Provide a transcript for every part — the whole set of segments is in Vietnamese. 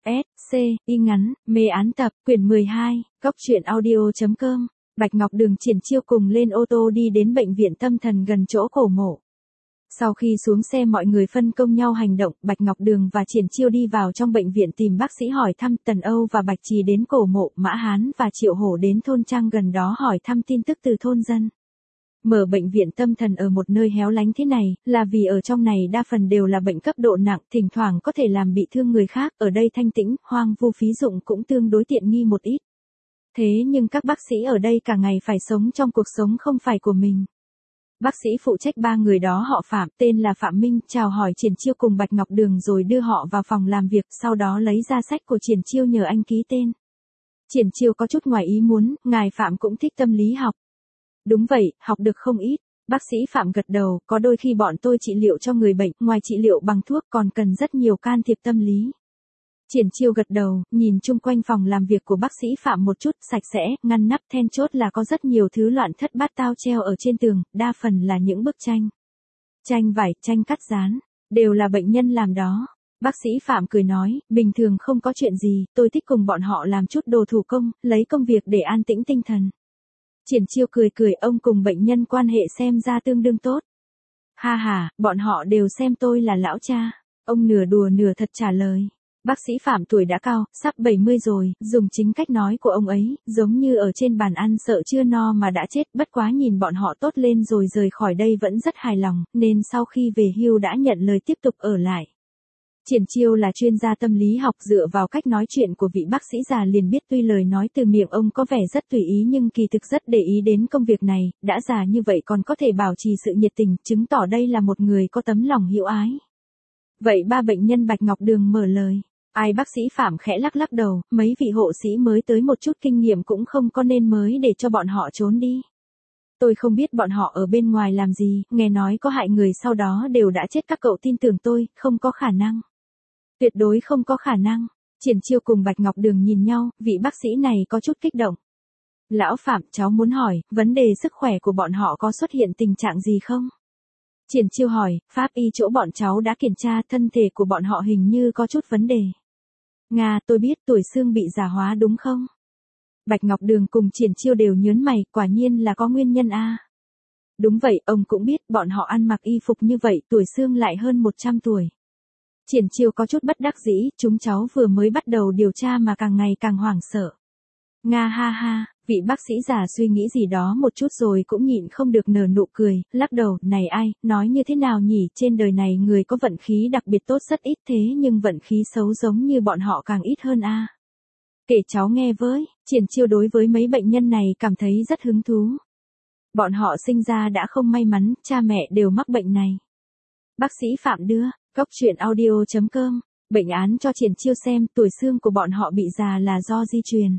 S, C, y ngắn, mê án tập, quyển 12, góc truyện audio.com. Bạch Ngọc Đường Triển Chiêu cùng lên ô tô đi đến bệnh viện tâm thần gần chỗ cổ mộ. Sau khi xuống xe mọi người phân công nhau hành động, Bạch Ngọc Đường và Triển Chiêu đi vào trong bệnh viện tìm bác sĩ hỏi thăm, Tần Âu và Bạch Trì đến cổ mộ, Mã Hán và Triệu Hổ đến thôn trang gần đó hỏi thăm tin tức từ thôn dân. Mở bệnh viện tâm thần ở một nơi héo lánh thế này, là vì ở trong này đa phần đều là bệnh cấp độ nặng, thỉnh thoảng có thể làm bị thương người khác, ở đây thanh tĩnh, hoang vu phí dụng cũng tương đối tiện nghi một ít. Thế nhưng các bác sĩ ở đây cả ngày phải sống trong cuộc sống không phải của mình. Bác sĩ phụ trách ba người đó họ Phạm, tên là Phạm Minh, chào hỏi Triển Chiêu cùng Bạch Ngọc Đường rồi đưa họ vào phòng làm việc, sau đó lấy ra sách của Triển Chiêu nhờ anh ký tên. Triển Chiêu có chút ngoài ý muốn, ngài Phạm cũng thích tâm lý học. Đúng vậy, học được không ít. Bác sĩ Phạm gật đầu, có đôi khi bọn tôi trị liệu cho người bệnh, ngoài trị liệu bằng thuốc còn cần rất nhiều can thiệp tâm lý. Triển Chiêu gật đầu, nhìn chung quanh phòng làm việc của bác sĩ Phạm một chút, sạch sẽ, ngăn nắp, then chốt là có rất nhiều thứ loạn thất bát tao treo ở trên tường, đa phần là những bức tranh. Tranh vải, tranh cắt dán, đều là bệnh nhân làm đó. Bác sĩ Phạm cười nói, bình thường không có chuyện gì, tôi thích cùng bọn họ làm chút đồ thủ công, lấy công việc để an tĩnh tinh thần. Triển Chiêu cười cười, ông cùng bệnh nhân quan hệ xem ra tương đương tốt. Ha ha, bọn họ đều xem tôi là lão cha. Ông nửa đùa nửa thật trả lời. Bác sĩ Phạm tuổi đã cao, sắp 70 rồi, dùng chính cách nói của ông ấy, giống như ở trên bàn ăn sợ chưa no mà đã chết, bất quá nhìn bọn họ tốt lên rồi rời khỏi đây vẫn rất hài lòng, nên sau khi về hưu đã nhận lời tiếp tục ở lại. Triển Chiêu là chuyên gia tâm lý học, dựa vào cách nói chuyện của vị bác sĩ già liền biết tuy lời nói từ miệng ông có vẻ rất tùy ý nhưng kỳ thực rất để ý đến công việc này, đã già như vậy còn có thể bảo trì sự nhiệt tình, chứng tỏ đây là một người có tấm lòng hữu ái. Vậy ba bệnh nhân Bạch Ngọc Đường mở lời. Ai bác sĩ Phạm khẽ lắc lắc đầu, mấy vị hộ sĩ mới tới một chút kinh nghiệm cũng không có nên mới để cho bọn họ trốn đi. Tôi không biết bọn họ ở bên ngoài làm gì, nghe nói có hại người sau đó đều đã chết, các cậu tin tưởng tôi, không có khả năng. Tuyệt đối không có khả năng. Triển Chiêu cùng Bạch Ngọc Đường nhìn nhau, vị bác sĩ này có chút kích động. Lão Phạm, cháu muốn hỏi, vấn đề sức khỏe của bọn họ có xuất hiện tình trạng gì không? Triển Chiêu hỏi, pháp y chỗ bọn cháu đã kiểm tra, thân thể của bọn họ hình như có chút vấn đề. Nga, tôi biết tuổi xương bị già hóa đúng không? Bạch Ngọc Đường cùng Triển Chiêu đều nhớn mày, quả nhiên là có nguyên nhân a. Đúng vậy, ông cũng biết, bọn họ ăn mặc y phục như vậy, tuổi xương lại hơn 100 tuổi. Triển Chiêu có chút bất đắc dĩ, chúng cháu vừa mới bắt đầu điều tra mà càng ngày càng hoảng sợ. Nga ha ha, vị bác sĩ già suy nghĩ gì đó một chút rồi cũng nhịn không được nở nụ cười, lắc đầu, này ai, nói như thế nào nhỉ, trên đời này người có vận khí đặc biệt tốt rất ít thế nhưng vận khí xấu giống như bọn họ càng ít hơn a. Kể cháu nghe với, Triển Chiêu đối với mấy bệnh nhân này cảm thấy rất hứng thú. Bọn họ sinh ra đã không may mắn, cha mẹ đều mắc bệnh này. Bác sĩ Phạm đưa, góc truyện audio.com, bệnh án cho Triển Chiêu xem, tuổi xương của bọn họ bị già là do di truyền.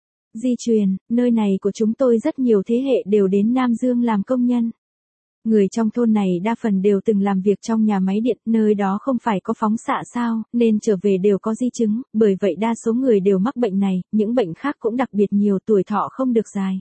Di truyền, nơi này của chúng tôi rất nhiều thế hệ đều đến Nam Dương làm công nhân. Người trong thôn này đa phần đều từng làm việc trong nhà máy điện, nơi đó không phải có phóng xạ sao, nên trở về đều có di chứng, bởi vậy đa số người đều mắc bệnh này, những bệnh khác cũng đặc biệt nhiều, tuổi thọ không được dài.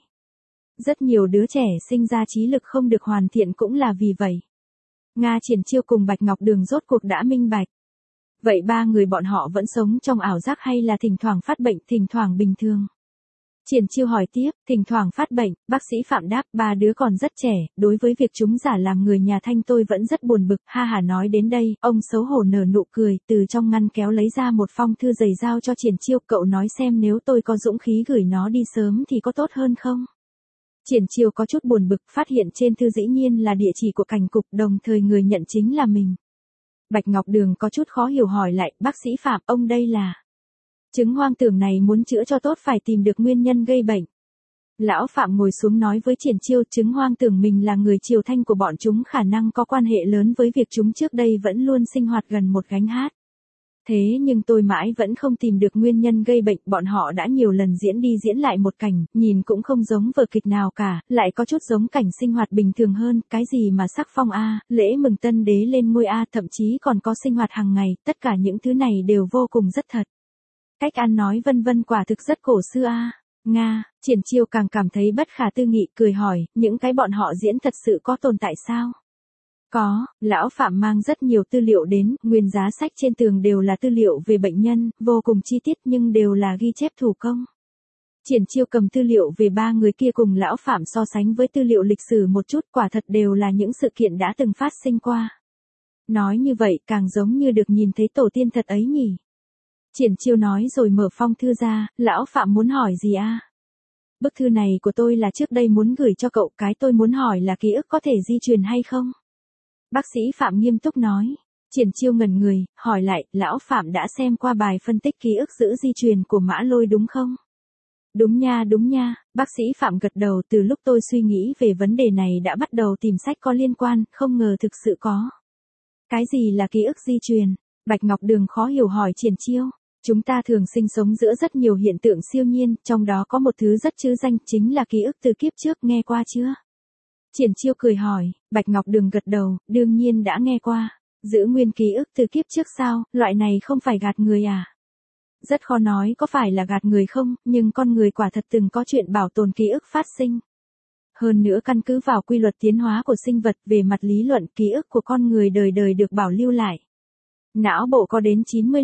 Rất nhiều đứa trẻ sinh ra trí lực không được hoàn thiện cũng là vì vậy. Nga. Triển Chiêu cùng Bạch Ngọc Đường rốt cuộc đã minh bạch. Vậy ba người bọn họ vẫn sống trong ảo giác hay là thỉnh thoảng phát bệnh, thỉnh thoảng bình thường? Triển Chiêu hỏi tiếp, thỉnh thoảng phát bệnh, bác sĩ Phạm đáp, ba đứa còn rất trẻ, đối với việc chúng giả làm người nhà Thanh tôi vẫn rất buồn bực, ha hà nói đến đây, ông xấu hổ nở nụ cười, từ trong ngăn kéo lấy ra một phong thư dày giao cho Triển Chiêu, cậu nói xem nếu tôi có dũng khí gửi nó đi sớm thì có tốt hơn không? Triển Chiêu có chút buồn bực, phát hiện trên thư dĩ nhiên là địa chỉ của cảnh cục, đồng thời người nhận chính là mình. Bạch Ngọc Đường có chút khó hiểu hỏi lại, bác sĩ Phạm, ông đây là... Chứng hoang tưởng này muốn chữa cho tốt phải tìm được nguyên nhân gây bệnh. Lão Phạm ngồi xuống nói với Triển Chiêu, chứng hoang tưởng mình là người Triều Thanh của bọn chúng khả năng có quan hệ lớn với việc chúng trước đây vẫn luôn sinh hoạt gần một gánh hát. Thế nhưng tôi mãi vẫn không tìm được nguyên nhân gây bệnh, bọn họ đã nhiều lần diễn đi diễn lại một cảnh, nhìn cũng không giống vở kịch nào cả, lại có chút giống cảnh sinh hoạt bình thường hơn, cái gì mà sắc phong a, lễ mừng tân đế lên ngôi a, thậm chí còn có sinh hoạt hàng ngày, tất cả những thứ này đều vô cùng rất thật. Cách ăn nói vân vân quả thực rất cổ xưa a. Nga. Triển Chiêu càng cảm thấy bất khả tư nghị, cười hỏi, những cái bọn họ diễn thật sự có tồn tại sao? Có, lão Phạm mang rất nhiều tư liệu đến, nguyên giá sách trên tường đều là tư liệu về bệnh nhân, vô cùng chi tiết nhưng đều là ghi chép thủ công. Triển Chiêu cầm tư liệu về ba người kia cùng lão Phạm so sánh với tư liệu lịch sử một chút, quả thật đều là những sự kiện đã từng phát sinh qua. Nói như vậy càng giống như được nhìn thấy tổ tiên thật ấy nhỉ. Triển Chiêu nói rồi mở phong thư ra, lão Phạm muốn hỏi gì a? Bức thư này của tôi là trước đây muốn gửi cho cậu, cái tôi muốn hỏi là ký ức có thể di truyền hay không? Bác sĩ Phạm nghiêm túc nói. Triển Chiêu ngẩn người, hỏi lại, lão Phạm đã xem qua bài phân tích ký ức giữ di truyền của Mã Lôi đúng không? Đúng nha, bác sĩ Phạm gật đầu. Từ lúc tôi suy nghĩ về vấn đề này đã bắt đầu tìm sách có liên quan, không ngờ thực sự có. Cái gì là ký ức di truyền? Bạch Ngọc Đường khó hiểu hỏi Triển Chiêu. Chúng ta thường sinh sống giữa rất nhiều hiện tượng siêu nhiên, trong đó có một thứ rất trứ danh, chính là ký ức từ kiếp trước, nghe qua chưa? Triển Chiêu cười hỏi. Bạch Ngọc Đường gật đầu, đương nhiên đã nghe qua. Giữ nguyên ký ức từ kiếp trước sao, loại này không phải gạt người à? Rất khó nói có phải là gạt người không, nhưng con người quả thật từng có chuyện bảo tồn ký ức phát sinh. Hơn nữa căn cứ vào quy luật tiến hóa của sinh vật, về mặt lý luận ký ức của con người đời đời được bảo lưu lại. Não bộ có đến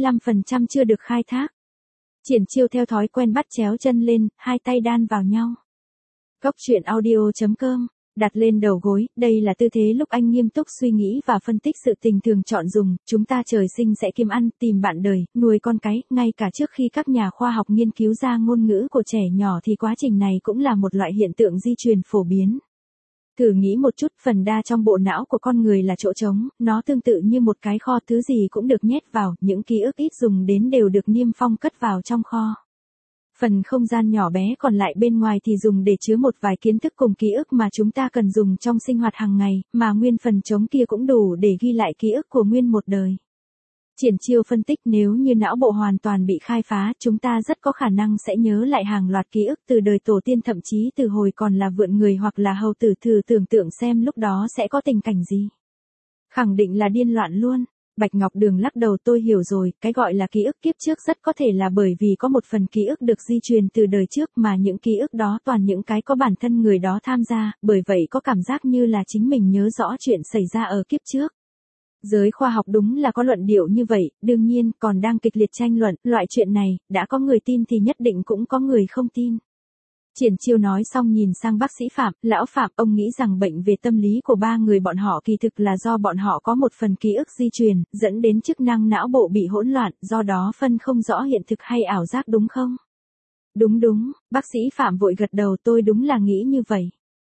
95% chưa được khai thác. Triển Chiêu theo thói quen bắt chéo chân lên, hai tay đan vào nhau. Cốc truyện audio.com, đặt lên đầu gối, đây là tư thế lúc anh nghiêm túc suy nghĩ và phân tích sự tình thường chọn dùng. Chúng ta trời sinh sẽ kiếm ăn, tìm bạn đời, nuôi con cái, ngay cả trước khi các nhà khoa học nghiên cứu ra ngôn ngữ của trẻ nhỏ thì quá trình này cũng là một loại hiện tượng di truyền phổ biến. Thử nghĩ một chút, phần đa trong bộ não của con người là chỗ trống, nó tương tự như một cái kho, thứ gì cũng được nhét vào, những ký ức ít dùng đến đều được niêm phong cất vào trong kho. Phần không gian nhỏ bé còn lại bên ngoài thì dùng để chứa một vài kiến thức cùng ký ức mà chúng ta cần dùng trong sinh hoạt hàng ngày, mà nguyên phần trống kia cũng đủ để ghi lại ký ức của nguyên một đời. Triển Chiêu phân tích, nếu như não bộ hoàn toàn bị khai phá, chúng ta rất có khả năng sẽ nhớ lại hàng loạt ký ức từ đời tổ tiên, thậm chí từ hồi còn là vượn người hoặc là hầu tử. Thử tưởng tượng xem lúc đó sẽ có tình cảnh gì. Khẳng định là điên loạn luôn. Bạch Ngọc Đường lắc đầu. Tôi hiểu rồi, cái gọi là ký ức kiếp trước rất có thể là bởi vì có một phần ký ức được di truyền từ đời trước, mà những ký ức đó toàn những cái có bản thân người đó tham gia, bởi vậy có cảm giác như là chính mình nhớ rõ chuyện xảy ra ở kiếp trước. Giới khoa học đúng là có luận điệu như vậy, đương nhiên còn đang kịch liệt tranh luận. Loại chuyện này, đã có người tin thì nhất định cũng có người không tin. Triển Chiêu nói xong nhìn sang bác sĩ Phạm. Lão Phạm, ông nghĩ rằng bệnh về tâm lý của ba người bọn họ kỳ thực là do bọn họ có một phần ký ức di truyền, dẫn đến chức năng não bộ bị hỗn loạn, do đó phân không rõ hiện thực hay ảo giác đúng không? Đúng, bác sĩ Phạm vội gật đầu. Tôi đúng là nghĩ như vậy.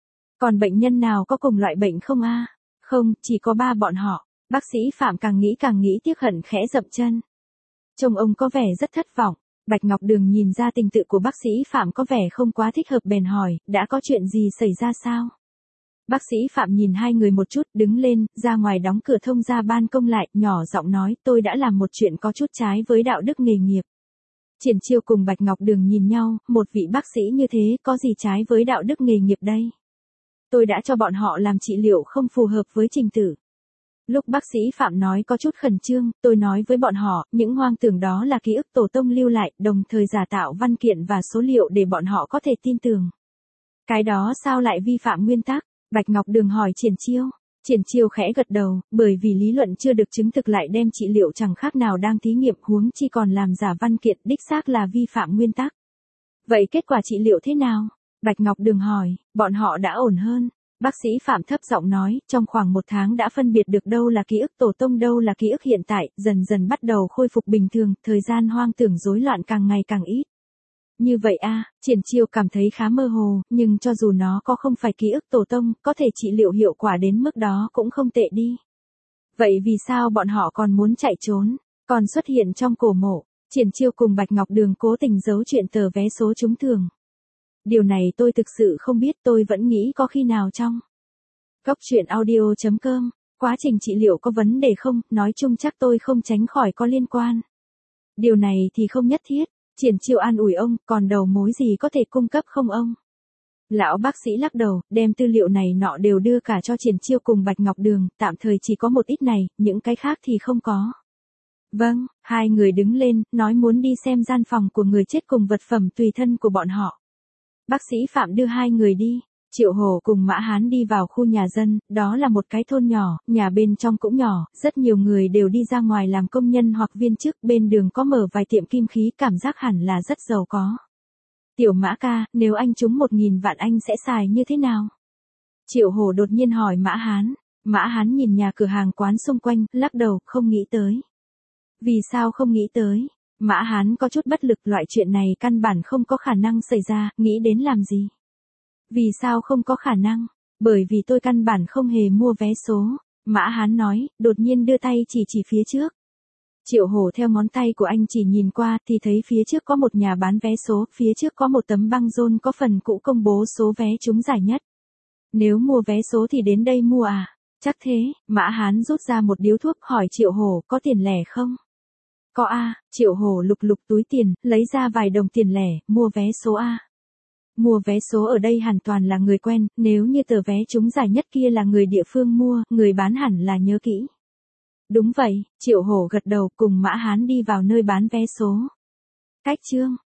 Còn bệnh nhân nào có cùng loại bệnh không a? Không, chỉ có ba bọn họ. Bác sĩ Phạm càng nghĩ tiếc hận, khẽ dậm chân. Trông ông có vẻ rất thất vọng. Bạch Ngọc Đường nhìn ra tình tự của bác sĩ Phạm có vẻ không quá thích hợp bèn hỏi, đã có chuyện gì xảy ra sao? Bác sĩ Phạm nhìn hai người một chút, đứng lên, ra ngoài đóng cửa thông ra ban công lại, nhỏ giọng nói, tôi đã làm một chuyện có chút trái với đạo đức nghề nghiệp. Triển Chiêu cùng Bạch Ngọc Đường nhìn nhau, một vị bác sĩ như thế, có gì trái với đạo đức nghề nghiệp đây? Tôi đã cho bọn họ làm trị liệu không phù hợp với trình tự. Lúc bác sĩ Phạm nói có chút khẩn trương, tôi nói với bọn họ, những hoang tưởng đó là ký ức tổ tông lưu lại, đồng thời giả tạo văn kiện và số liệu để bọn họ có thể tin tưởng. Cái đó sao lại vi phạm nguyên tắc? Bạch Ngọc Đường hỏi Triển Chiêu. Triển Chiêu khẽ gật đầu, bởi vì lý luận chưa được chứng thực lại đem trị liệu chẳng khác nào đang thí nghiệm, huống chi còn làm giả văn kiện, đích xác là vi phạm nguyên tắc. Vậy kết quả trị liệu thế nào? Bạch Ngọc Đường hỏi. Bọn họ đã ổn hơn. Bác sĩ Phạm thấp giọng nói, trong khoảng 1 tháng đã phân biệt được đâu là ký ức tổ tông, đâu là ký ức hiện tại, dần dần bắt đầu khôi phục bình thường, thời gian hoang tưởng rối loạn càng ngày càng ít. Như vậy a? Triển Chiêu cảm thấy khá mơ hồ, nhưng cho dù nó có không phải ký ức tổ tông, có thể trị liệu hiệu quả đến mức đó cũng không tệ đi. Vậy vì sao bọn họ còn muốn chạy trốn, còn xuất hiện trong cổ mộ? Triển Chiêu cùng Bạch Ngọc Đường cố tình giấu chuyện tờ vé số trúng thưởng. Điều này tôi thực sự không biết, tôi vẫn nghĩ có khi nào trong cốc truyện audio.com, quá trình trị liệu có vấn đề không, nói chung chắc tôi không tránh khỏi có liên quan. Điều này thì không nhất thiết. Triển Chiêu an ủi ông, còn đầu mối gì có thể cung cấp không ông? Lão bác sĩ lắc đầu, đem tư liệu này nọ đều đưa cả cho Triển Chiêu cùng Bạch Ngọc Đường, tạm thời chỉ có một ít này, những cái khác thì không có. Vâng, hai người đứng lên, nói muốn đi xem gian phòng của người chết cùng vật phẩm tùy thân của bọn họ. Bác sĩ Phạm đưa hai người đi. Triệu Hổ cùng Mã Hán đi vào khu nhà dân, đó là một cái thôn nhỏ, nhà bên trong cũng nhỏ, rất nhiều người đều đi ra ngoài làm công nhân hoặc viên chức, bên đường có mở vài tiệm kim khí, cảm giác hẳn là rất giàu có. Tiểu Mã ca, nếu anh trúng 1.000 vạn anh sẽ xài như thế nào? Triệu Hổ đột nhiên hỏi Mã Hán. Mã Hán nhìn nhà cửa hàng quán xung quanh, lắc đầu, không nghĩ tới. Vì sao không nghĩ tới? Mã Hán có chút bất lực, loại chuyện này căn bản không có khả năng xảy ra, nghĩ đến làm gì? Vì sao không có khả năng? Bởi vì tôi căn bản không hề mua vé số. Mã Hán nói, đột nhiên đưa tay chỉ phía trước. Triệu Hổ theo ngón tay của anh chỉ nhìn qua thì thấy phía trước có một nhà bán vé số, phía trước có một tấm băng rôn có phần cũ công bố số vé trúng giải nhất. Nếu mua vé số thì đến đây mua à? Chắc thế. Mã Hán rút ra một điếu thuốc hỏi Triệu Hổ, có tiền lẻ không? Có a. Triệu Hổ lục lục túi tiền, lấy ra vài đồng tiền lẻ, mua vé số a. Mua vé số ở đây hoàn toàn là người quen, nếu như tờ vé trúng giải nhất kia là người địa phương mua, người bán hẳn là nhớ kỹ. Đúng vậy, Triệu Hổ gật đầu cùng Mã Hán đi vào nơi bán vé số. Cách chương